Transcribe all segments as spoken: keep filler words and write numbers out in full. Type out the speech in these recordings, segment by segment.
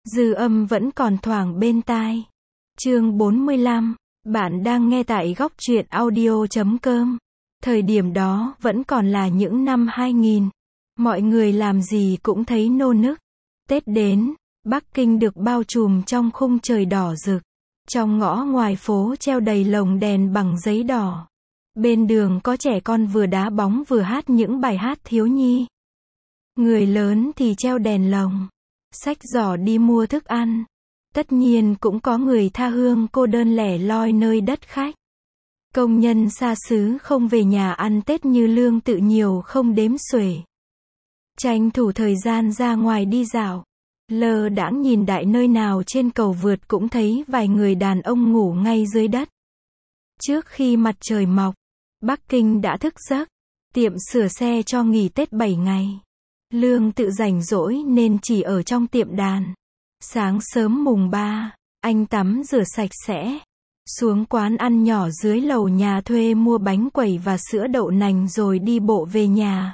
Dư âm vẫn còn thoảng bên tai. Chương bốn mươi lăm, bạn đang nghe tại góc truyện audio chấm com. Thời điểm đó vẫn còn là những năm hai nghìn. Mọi người làm gì cũng thấy nô nức. Tết đến, Bắc Kinh được bao trùm trong khung trời đỏ rực. Trong ngõ ngoài phố treo đầy lồng đèn bằng giấy đỏ. Bên đường có trẻ con vừa đá bóng vừa hát những bài hát thiếu nhi. Người lớn thì treo đèn lồng, xách giỏ đi mua thức ăn. Tất nhiên cũng có người tha hương cô đơn lẻ loi nơi đất khách. Công nhân xa xứ không về nhà ăn Tết như Lương Tự nhiều không đếm xuể. Tranh thủ thời gian ra ngoài đi dạo. Lơ đãng nhìn đại nơi nào trên cầu vượt cũng thấy vài người đàn ông ngủ ngay dưới đất. Trước khi mặt trời mọc, Bắc Kinh đã thức giấc. Tiệm sửa xe cho nghỉ Tết bảy ngày. Lương Tự rảnh rỗi nên chỉ ở trong tiệm đàn. Sáng sớm mùng ba, anh tắm rửa sạch sẽ. Xuống quán ăn nhỏ dưới lầu nhà thuê mua bánh quẩy và sữa đậu nành rồi đi bộ về nhà.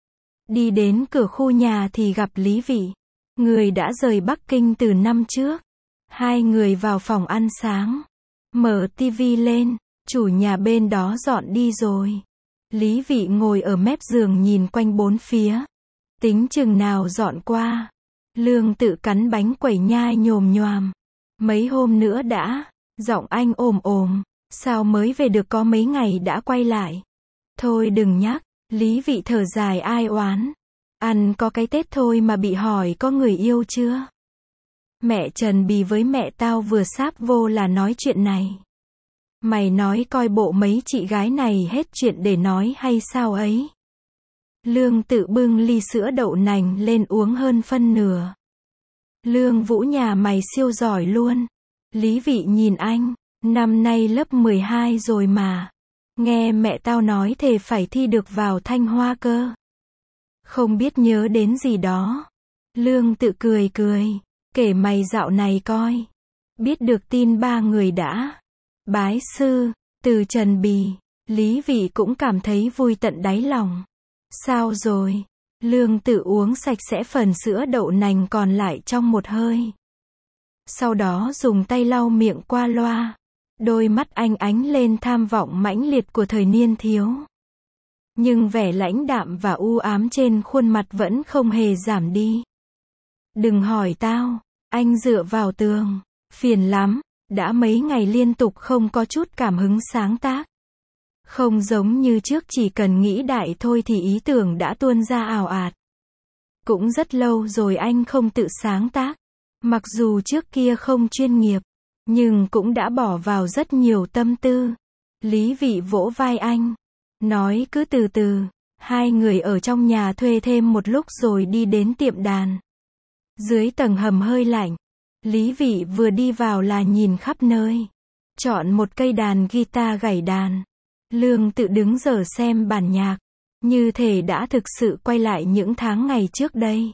Đi đến cửa khu nhà thì gặp Lý Vị. Người đã rời Bắc Kinh từ năm trước. Hai người vào phòng ăn sáng. Mở tivi lên, chủ nhà bên đó dọn đi rồi. Lý Vị ngồi ở mép giường nhìn quanh bốn phía. Tính chừng nào dọn qua. Lương Tự cắn bánh quẩy nhai nhồm nhoàm. Mấy hôm nữa đã. Giọng anh ồm ồm. Sao mới về được có mấy ngày đã quay lại. Thôi đừng nhắc. Lý Vị thở dài ai oán. Ăn có cái Tết thôi mà bị hỏi có người yêu chưa. Mẹ Trần Bì với mẹ tao vừa sáp vô là nói chuyện này. Mày nói coi bộ mấy chị gái này hết chuyện để nói hay sao ấy. Lương Tự bưng ly sữa đậu nành lên uống hơn phân nửa. Lương Vũ nhà mày siêu giỏi luôn. Lý Vị nhìn anh, năm nay lớp mười hai rồi mà. Nghe mẹ tao nói thề phải thi được vào Thanh Hoa cơ. Không biết nhớ đến gì đó. Lương Tự cười cười, kể mày dạo này coi. Biết được tin ba người đã bái sư, từ Trần Bì. Lý Vị cũng cảm thấy vui tận đáy lòng. Sao rồi? Lương Tự uống sạch sẽ phần sữa đậu nành còn lại trong một hơi. Sau đó dùng tay lau miệng qua loa. Đôi mắt anh ánh lên tham vọng mãnh liệt của thời niên thiếu. Nhưng vẻ lãnh đạm và u ám trên khuôn mặt vẫn không hề giảm đi. Đừng hỏi tao, anh dựa vào tường. Phiền lắm, đã mấy ngày liên tục không có chút cảm hứng sáng tác. Không giống như trước chỉ cần nghĩ đại thôi thì ý tưởng đã tuôn ra ào ạt. Cũng rất lâu rồi anh không tự sáng tác. Mặc dù trước kia không chuyên nghiệp, nhưng cũng đã bỏ vào rất nhiều tâm tư. Lý Vị vỗ vai anh, nói cứ từ từ. Hai người ở trong nhà thuê thêm một lúc rồi đi đến tiệm đàn. Dưới tầng hầm hơi lạnh, Lý Vị vừa đi vào là nhìn khắp nơi. Chọn một cây đàn guitar gảy đàn. Lương Tự đứng giờ xem bản nhạc. Như thể đã thực sự quay lại những tháng ngày trước đây.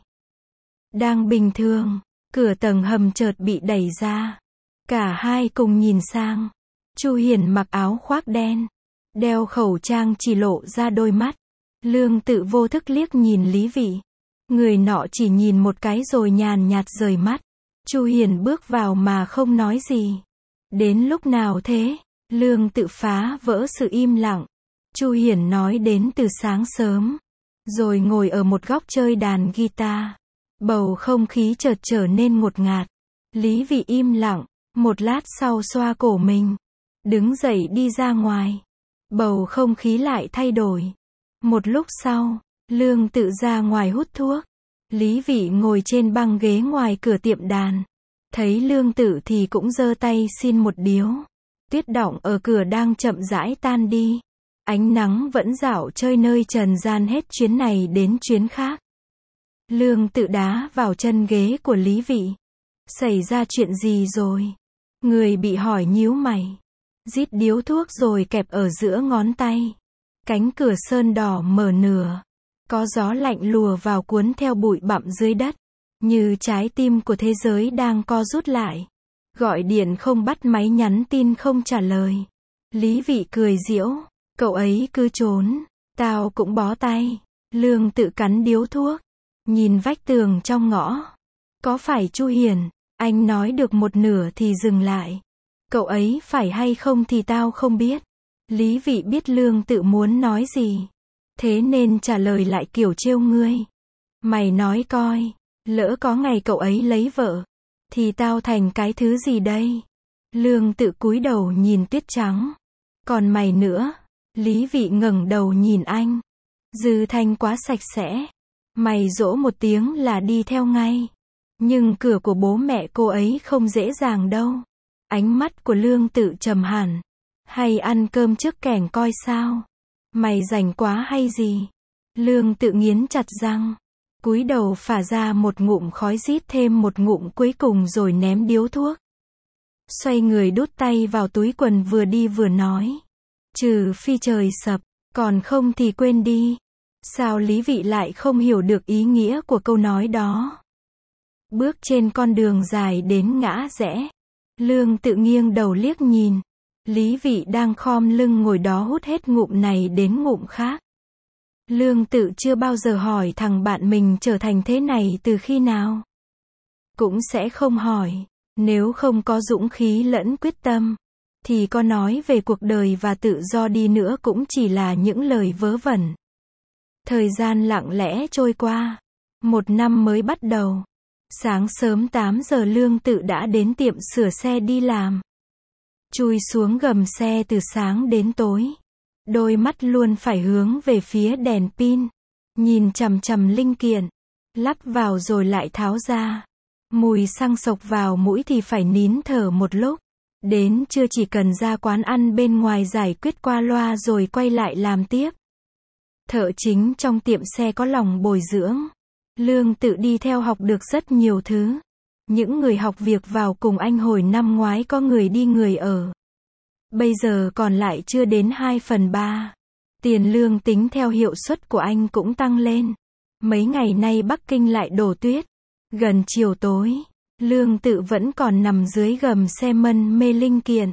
Đang bình thường, cửa tầng hầm chợt bị đẩy ra. Cả hai cùng nhìn sang. Chu Hiển mặc áo khoác đen, đeo khẩu trang chỉ lộ ra đôi mắt. Lương Tự vô thức liếc nhìn Lý Vị. Người nọ chỉ nhìn một cái rồi nhàn nhạt rời mắt. Chu Hiển bước vào mà không nói gì. Đến lúc nào thế? Lương Tự phá vỡ sự im lặng. Chu Hiển nói đến từ sáng sớm. Rồi ngồi ở một góc chơi đàn guitar. Bầu không khí chợt trở nên ngột ngạt. Lý Vị im lặng. Một lát sau xoa cổ mình. Đứng dậy đi ra ngoài. Bầu không khí lại thay đổi. Một lúc sau, Lương Tự ra ngoài hút thuốc. Lý Vị ngồi trên băng ghế ngoài cửa tiệm đàn. Thấy Lương Tự thì cũng giơ tay xin một điếu. Tuyết đọng ở cửa đang chậm rãi tan đi. Ánh nắng vẫn dạo chơi nơi trần gian hết chuyến này đến chuyến khác. Lương Tự đá vào chân ghế của Lý Vị. Xảy ra chuyện gì rồi? Người bị hỏi nhíu mày. Rít điếu thuốc rồi kẹp ở giữa ngón tay. Cánh cửa sơn đỏ mở nửa. Có gió lạnh lùa vào cuốn theo bụi bặm dưới đất. Như trái tim của thế giới đang co rút lại. Gọi điện không bắt máy, nhắn tin không trả lời. Lý Vị cười giễu. Cậu ấy cứ trốn. Tao cũng bó tay. Lương Tự cắn điếu thuốc. Nhìn vách tường trong ngõ. Có phải Chu Hiển Anh nói được một nửa thì dừng lại. Cậu ấy phải hay không thì tao không biết. Lý Vị biết Lương Tự muốn nói gì. Thế nên trả lời lại kiểu trêu ngươi. Mày nói coi, lỡ có ngày cậu ấy lấy vợ, thì tao thành cái thứ gì đây? Lương Tự cúi đầu nhìn tuyết trắng. Còn mày nữa? Lý Vị ngẩng đầu nhìn anh. Dư Thanh quá sạch sẽ. Mày dỗ một tiếng là đi theo ngay. Nhưng cửa của bố mẹ cô ấy không dễ dàng đâu. Ánh mắt của Lương Tự trầm hẳn. Hay ăn cơm trước kẻng coi sao? Mày rảnh quá hay gì? Lương Tự nghiến chặt răng. Cúi đầu phả ra một ngụm khói, rít thêm một ngụm cuối cùng rồi ném điếu thuốc. Xoay người đút tay vào túi quần, vừa đi vừa nói. Trừ phi trời sập, còn không thì quên đi. Sao Lý Vị lại không hiểu được ý nghĩa của câu nói đó? Bước trên con đường dài đến ngã rẽ. Lương Tự nghiêng đầu liếc nhìn. Lý Vị đang khom lưng ngồi đó hút hết ngụm này đến ngụm khác. Lương Tự chưa bao giờ hỏi thằng bạn mình trở thành thế này từ khi nào. Cũng sẽ không hỏi. Nếu không có dũng khí lẫn quyết tâm, thì có nói về cuộc đời và tự do đi nữa cũng chỉ là những lời vớ vẩn. Thời gian lặng lẽ trôi qua. Một năm mới bắt đầu. Sáng sớm tám giờ Lương Tự đã đến tiệm sửa xe đi làm. Chui xuống gầm xe từ sáng đến tối. Đôi mắt luôn phải hướng về phía đèn pin. Nhìn chằm chằm linh kiện. Lắp vào rồi lại tháo ra. Mùi xăng sộc vào mũi thì phải nín thở một lúc. Đến trưa chỉ cần ra quán ăn bên ngoài giải quyết qua loa rồi quay lại làm tiếp. Thợ chính trong tiệm xe có lòng bồi dưỡng. Lương Tự đi theo học được rất nhiều thứ. Những người học việc vào cùng anh hồi năm ngoái có người đi người ở. Bây giờ còn lại chưa đến hai phần ba. Tiền lương tính theo hiệu suất của anh cũng tăng lên. Mấy ngày nay Bắc Kinh lại đổ tuyết. Gần chiều tối, Lương Tự vẫn còn nằm dưới gầm xe mân mê linh kiện.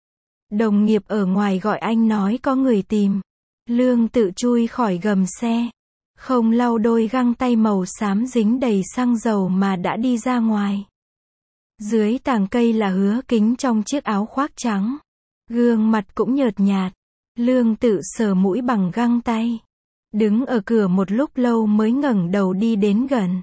Đồng nghiệp ở ngoài gọi anh nói có người tìm. Lương Tự chui khỏi gầm xe. Không lau đôi găng tay màu xám dính đầy xăng dầu mà đã đi ra ngoài. Dưới tàng cây là Hứa Kính trong chiếc áo khoác trắng. Gương mặt cũng nhợt nhạt. Lương Tự sờ mũi bằng găng tay. Đứng ở cửa một lúc lâu mới ngẩng đầu đi đến gần.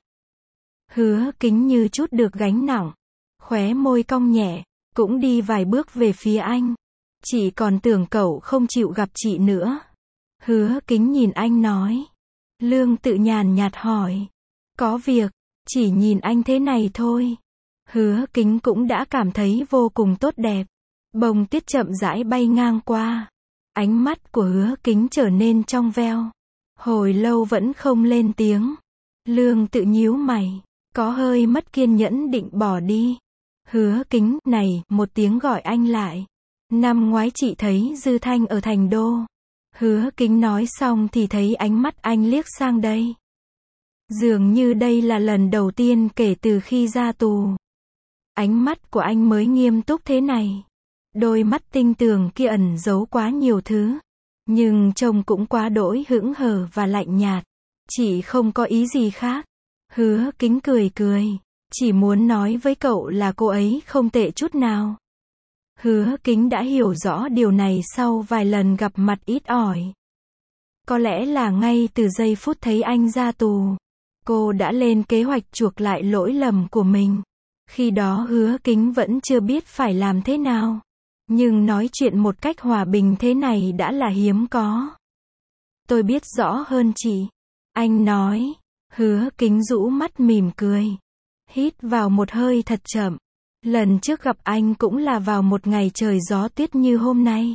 Hứa Kính như chút được gánh nặng. Khóe môi cong nhẹ. Cũng đi vài bước về phía anh. Chị còn tưởng cậu không chịu gặp chị nữa. Hứa Kính nhìn anh nói. Lương Tự nhàn nhạt hỏi. Có việc. Chỉ nhìn anh thế này thôi. Hứa Kính cũng đã cảm thấy vô cùng tốt đẹp. Bông tuyết chậm rãi bay ngang qua. Ánh mắt của Hứa Kính trở nên trong veo. Hồi lâu vẫn không lên tiếng. Lương Tự nhíu mày. Có hơi mất kiên nhẫn định bỏ đi. Hứa Kính, này, một tiếng gọi anh lại. Năm ngoái chị thấy Dư Thanh ở Thành Đô. Hứa Kính nói xong thì thấy ánh mắt anh liếc sang đây. Dường như đây là lần đầu tiên kể từ khi ra tù. Ánh mắt của anh mới nghiêm túc thế này. Đôi mắt tinh tường kia ẩn giấu quá nhiều thứ. Nhưng trông cũng quá đỗi hững hờ và lạnh nhạt. Chỉ không có ý gì khác. Hứa Kính cười cười. Chỉ muốn nói với cậu là cô ấy không tệ chút nào. Hứa Kính đã hiểu rõ điều này sau vài lần gặp mặt ít ỏi. Có lẽ là ngay từ giây phút thấy anh ra tù, cô đã lên kế hoạch chuộc lại lỗi lầm của mình. Khi đó Hứa Kính vẫn chưa biết phải làm thế nào. Nhưng nói chuyện một cách hòa bình thế này đã là hiếm có. Tôi biết rõ hơn chị. Anh nói. Hứa Kính rũ mắt mỉm cười. Hít vào một hơi thật chậm. Lần trước gặp anh cũng là vào một ngày trời gió tuyết như hôm nay.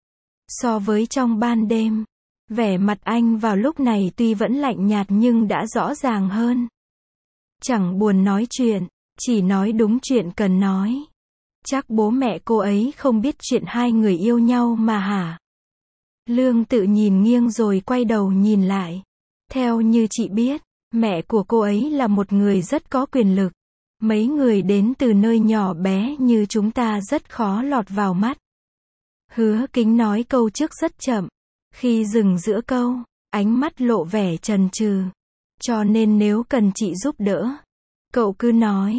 So với trong ban đêm, vẻ mặt anh vào lúc này tuy vẫn lạnh nhạt nhưng đã rõ ràng hơn. Chẳng buồn nói chuyện, chỉ nói đúng chuyện cần nói. Chắc bố mẹ cô ấy không biết chuyện hai người yêu nhau mà hả? Lương Tự nhìn nghiêng rồi quay đầu nhìn lại. Theo như chị biết, mẹ của cô ấy là một người rất có quyền lực. Mấy người đến từ nơi nhỏ bé như chúng ta rất khó lọt vào mắt. Hứa Kính nói câu trước rất chậm. Khi dừng giữa câu, ánh mắt lộ vẻ chần chừ. Cho nên nếu cần chị giúp đỡ, cậu cứ nói.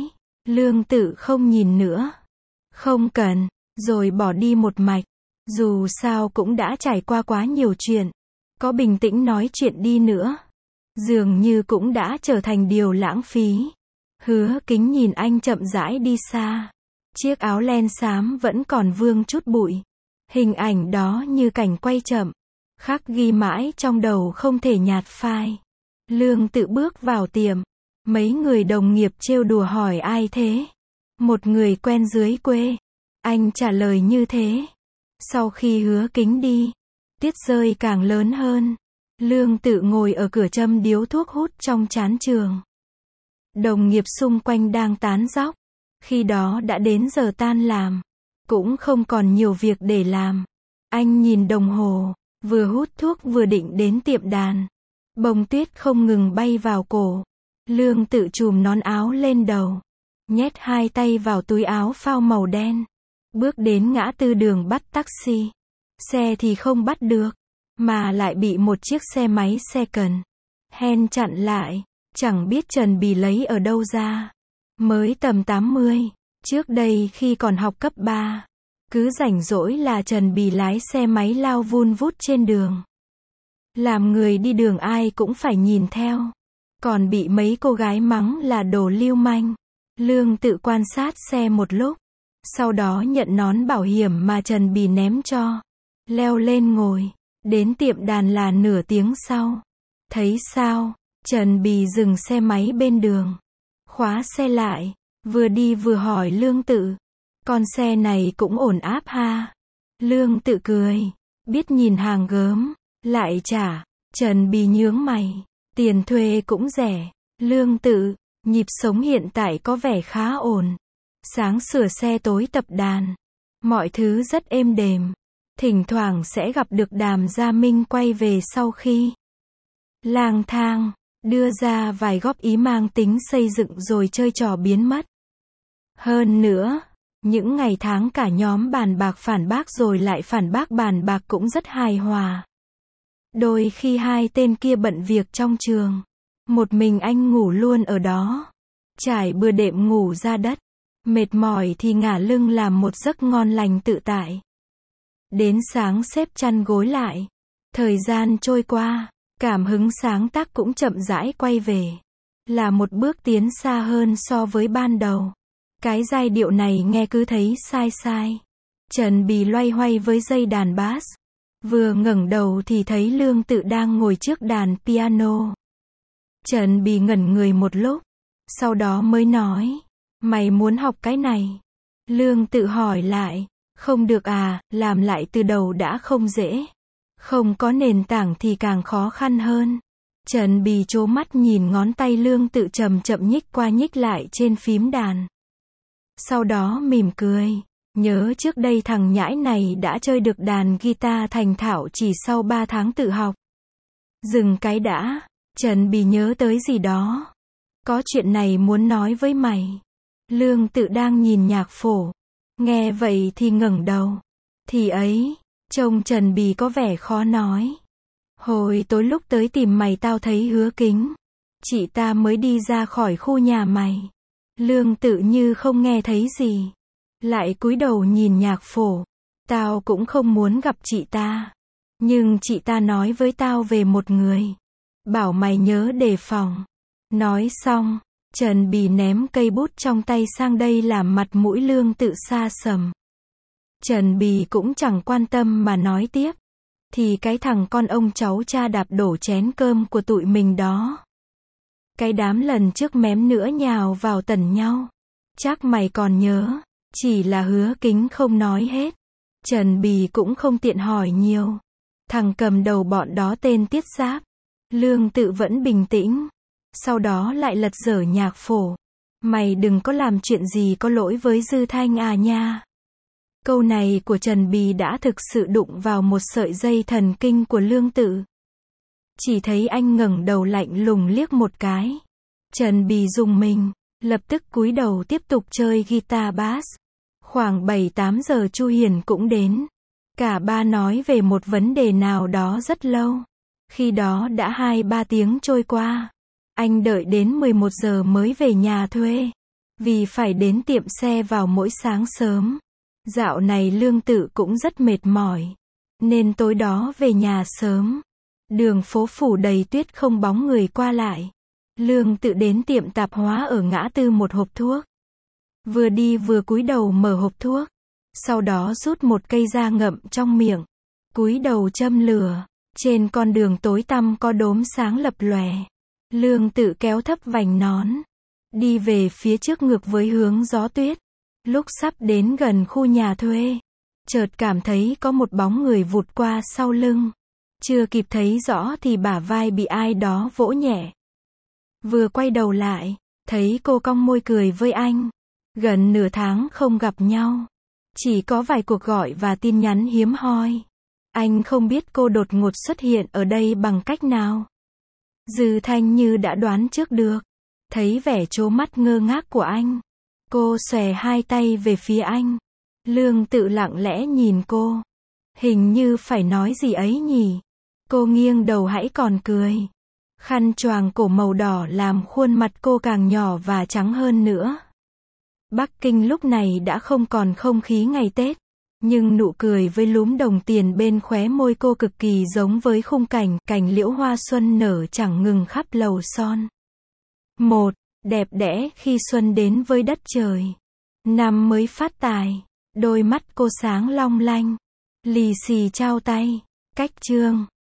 Lương Tự không nhìn nữa. Không cần, rồi bỏ đi một mạch. Dù sao cũng đã trải qua quá nhiều chuyện. Có bình tĩnh nói chuyện đi nữa, dường như cũng đã trở thành điều lãng phí. Hứa Kính nhìn anh chậm rãi đi xa. Chiếc áo len xám vẫn còn vương chút bụi. Hình ảnh đó như cảnh quay chậm, khắc ghi mãi trong đầu không thể nhạt phai. Lương Tự bước vào tiệm. Mấy người đồng nghiệp trêu đùa hỏi ai thế? Một người quen dưới quê. Anh trả lời như thế. Sau khi Hứa Kính đi, tiết rơi càng lớn hơn. Lương Tự ngồi ở cửa châm điếu thuốc hút trong chán trường. Đồng nghiệp xung quanh đang tán dóc. Khi đó đã đến giờ tan làm. Cũng không còn nhiều việc để làm. Anh nhìn đồng hồ, vừa hút thuốc vừa định đến tiệm đàn. Bông tuyết không ngừng bay vào cổ. Lương Tự chùm nón áo lên đầu, nhét hai tay vào túi áo phao màu đen. Bước đến ngã tư đường bắt taxi. Xe thì không bắt được, mà lại bị một chiếc xe máy xe cần hen chặn lại. Chẳng biết Trần Bì lấy ở đâu ra. Mới tầm tám mươi. Trước đây khi còn học cấp ba, cứ rảnh rỗi là Trần Bì lái xe máy lao vun vút trên đường. Làm người đi đường ai cũng phải nhìn theo. Còn bị mấy cô gái mắng là đồ lưu manh. Lương Tự quan sát xe một lúc. Sau đó nhận nón bảo hiểm mà Trần Bì ném cho. Leo lên ngồi. Đến tiệm đàn là nửa tiếng sau. Thấy sao? Trần Bì dừng xe máy bên đường. Khóa xe lại. Vừa đi vừa hỏi Lương Tự. Con xe này cũng ổn áp ha. Lương Tự cười. Biết nhìn hàng gớm. Lại trả. Trần Bì nhướng mày. Tiền thuê cũng rẻ. Lương Tự. Nhịp sống hiện tại có vẻ khá ổn. Sáng sửa xe tối tập đàn. Mọi thứ rất êm đềm. Thỉnh thoảng sẽ gặp được Đàm Gia Minh quay về sau khi lang thang. Đưa ra vài góp ý mang tính xây dựng rồi chơi trò biến mất. Hơn nữa, những ngày tháng cả nhóm bàn bạc phản bác rồi lại phản bác bàn bạc cũng rất hài hòa. Đôi khi hai tên kia bận việc trong trường. Một mình anh ngủ luôn ở đó. Trải bừa đệm ngủ ra đất. Mệt mỏi thì ngả lưng làm một giấc ngon lành tự tại. Đến sáng xếp chăn gối lại. Thời gian trôi qua, cảm hứng sáng tác cũng chậm rãi quay về. Là một bước tiến xa hơn so với ban đầu. Cái giai điệu này nghe cứ thấy sai sai. Trần Bì loay hoay với dây đàn bass. Vừa ngẩng đầu thì thấy Lương Tự đang ngồi trước đàn piano. Trần Bì ngẩn người một lúc. Sau đó mới nói. Mày muốn học cái này? Lương Tự hỏi lại. Không được à, làm lại từ đầu đã không dễ. Không có nền tảng thì càng khó khăn hơn. Trần Bì trố mắt nhìn ngón tay Lương Tự chậm chậm nhích qua nhích lại trên phím đàn. Sau đó mỉm cười. Nhớ trước đây thằng nhãi này đã chơi được đàn guitar thành thạo chỉ sau ba tháng tự học. Dừng cái đã. Trần Bì nhớ tới gì đó. Có chuyện này muốn nói với mày. Lương Tự đang nhìn nhạc phổ. Nghe vậy thì ngẩng đầu. Thì ấy, trông Trần Bì có vẻ khó nói. Hồi tối lúc tới tìm mày tao thấy Hứa Kính. Chị ta mới đi ra khỏi khu nhà mày. Lương Tự như không nghe thấy gì. Lại cúi đầu nhìn nhạc phổ. Tao cũng không muốn gặp chị ta. Nhưng chị ta nói với tao về một người. Bảo mày nhớ đề phòng. Nói xong, Trần Bì ném cây bút trong tay sang đây làm mặt mũi Lương Tự xa sầm. Trần Bì cũng chẳng quan tâm mà nói tiếp. Thì cái thằng con ông cháu cha đạp đổ chén cơm của tụi mình đó. Cái đám lần trước mém nữa nhào vào tẩn nhau. Chắc mày còn nhớ. Chỉ là Hứa Kính không nói hết. Trần Bì cũng không tiện hỏi nhiều. Thằng cầm đầu bọn đó tên Tiết Giáp. Lương Tự vẫn bình tĩnh. Sau đó lại lật dở nhạc phổ. Mày đừng có làm chuyện gì có lỗi với Dư Thanh à nha. Câu này của Trần Bì đã thực sự đụng vào một sợi dây thần kinh của Lương Tự. Chỉ thấy anh ngẩng đầu lạnh lùng liếc một cái. Trần Bì rùng mình, lập tức cúi đầu tiếp tục chơi guitar bass. Khoảng bảy tám giờ Chu Hiền cũng đến. Cả ba nói về một vấn đề nào đó rất lâu. Khi đó đã hai ba tiếng trôi qua. Anh đợi đến mười một giờ mới về nhà thuê. Vì phải đến tiệm xe vào mỗi sáng sớm. Dạo này Lương Tự cũng rất mệt mỏi. Nên tối đó về nhà sớm. Đường phố phủ đầy tuyết không bóng người qua lại. Lương Tự đến tiệm tạp hóa ở ngã tư một hộp thuốc. Vừa đi vừa cúi đầu mở hộp thuốc. Sau đó rút một cây ra ngậm trong miệng. Cúi đầu châm lửa. Trên con đường tối tăm có đốm sáng lập lòe. Lương Tự kéo thấp vành nón. Đi về phía trước ngược với hướng gió tuyết. Lúc sắp đến gần khu nhà thuê. Chợt cảm thấy có một bóng người vụt qua sau lưng. Chưa kịp thấy rõ thì bả vai bị ai đó vỗ nhẹ. Vừa quay đầu lại, thấy cô cong môi cười với anh. Gần nửa tháng không gặp nhau. Chỉ có vài cuộc gọi và tin nhắn hiếm hoi. Anh không biết cô đột ngột xuất hiện ở đây bằng cách nào. Dư Thanh như đã đoán trước được. Thấy vẻ trố mắt ngơ ngác của anh. Cô xòe hai tay về phía anh. Lương Tự lặng lẽ nhìn cô. Hình như phải nói gì ấy nhỉ. Cô nghiêng đầu hãy còn cười. Khăn choàng cổ màu đỏ làm khuôn mặt cô càng nhỏ và trắng hơn nữa. Bắc Kinh lúc này đã không còn không khí ngày Tết. Nhưng nụ cười với lúm đồng tiền bên khóe môi cô cực kỳ giống với khung cảnh, cành liễu hoa xuân nở chẳng ngừng khắp lầu son. Một, đẹp đẽ khi xuân đến với đất trời. Năm mới phát tài. Đôi mắt cô sáng long lanh. Lì xì trao tay. Cách chương.